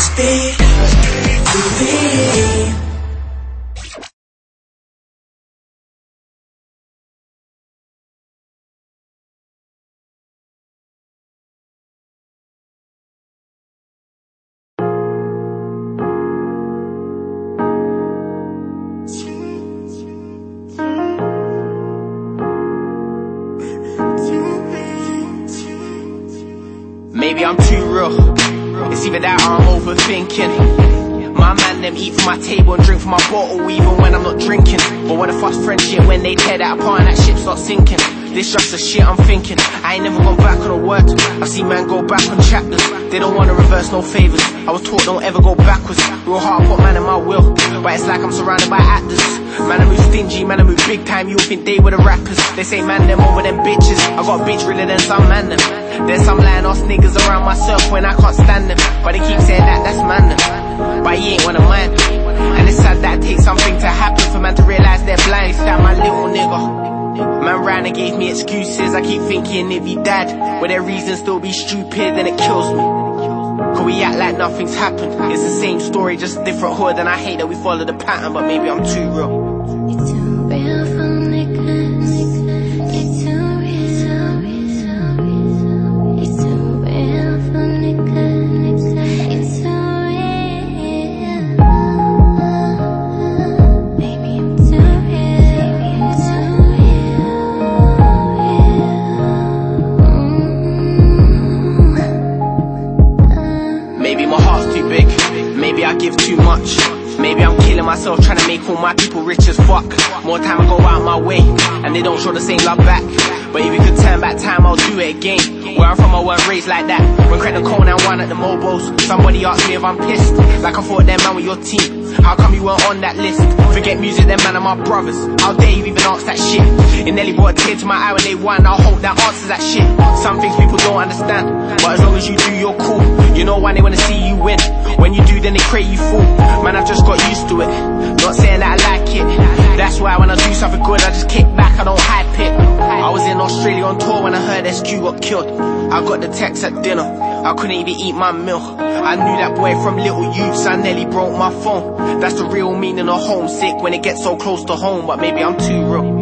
speed to be. Maybe I'm too real. It's either that or I'm overthinking. My man them eat from my table and drink from my bottle even when I'm not drinking. But what if us friendship when they tear that apart and that ship starts sinking? This just the shit I'm thinking. I ain't never gone back on a word. I see man go back on chapters. They don't wanna reverse no favors. I was taught don't ever go backwards. Real hard put man in my will, but it's like I'm surrounded by actors. Man I move stingy, man I move big time. You think they were the rappers. They say man them over them bitches. I got a bitch realer than some man them. There's some lying ass niggas around myself when I can't stand them, but they keep saying that that's man them. But he ain't one of mine. And it's sad that it takes something to happen for man to realize they're blind. It's that my little nigga. Man ran and gave me excuses. I keep thinking if he died, would their reasons still be stupid? Then it kills me. Cause we act like nothing's happened. It's the same story, just a different hood. And I hate that we follow the pattern, but maybe I'm too real. You're too real for niggas. You're too real. You're too real for niggas. You're too real. Baby, I'm too real. I'm too real. Maybe my heart's too big. Maybe I give too much. Maybe I'm killing myself trying to make all my people rich as fuck. More time I go out my way and they don't show the same love back. But if you could turn back time, I'll do it again. Where I'm from, I weren't raised like that. When Craig and Cole now won at the Mobos, somebody asked me if I'm pissed. Like I thought that man with your team. How come you weren't on that list? Forget music, them man are my brothers. How dare you even ask that shit? It nearly brought a tear to my eye when they won. I hope that answers that shit. Some things people don't understand, but as long as you do, you're cool. You know why they wanna see you win. When you do, then they pray you fool. Man, I've just got used to it. Not saying that I like it. That's why when I do something good, I just kick back, I don't hype it. I was in Australia on tour when I heard SQ got killed. I got the text at dinner, I couldn't even eat my meal. I knew that boy from little youths, I nearly broke my phone. That's the real meaning of homesick, when it gets so close to home, but maybe I'm too real.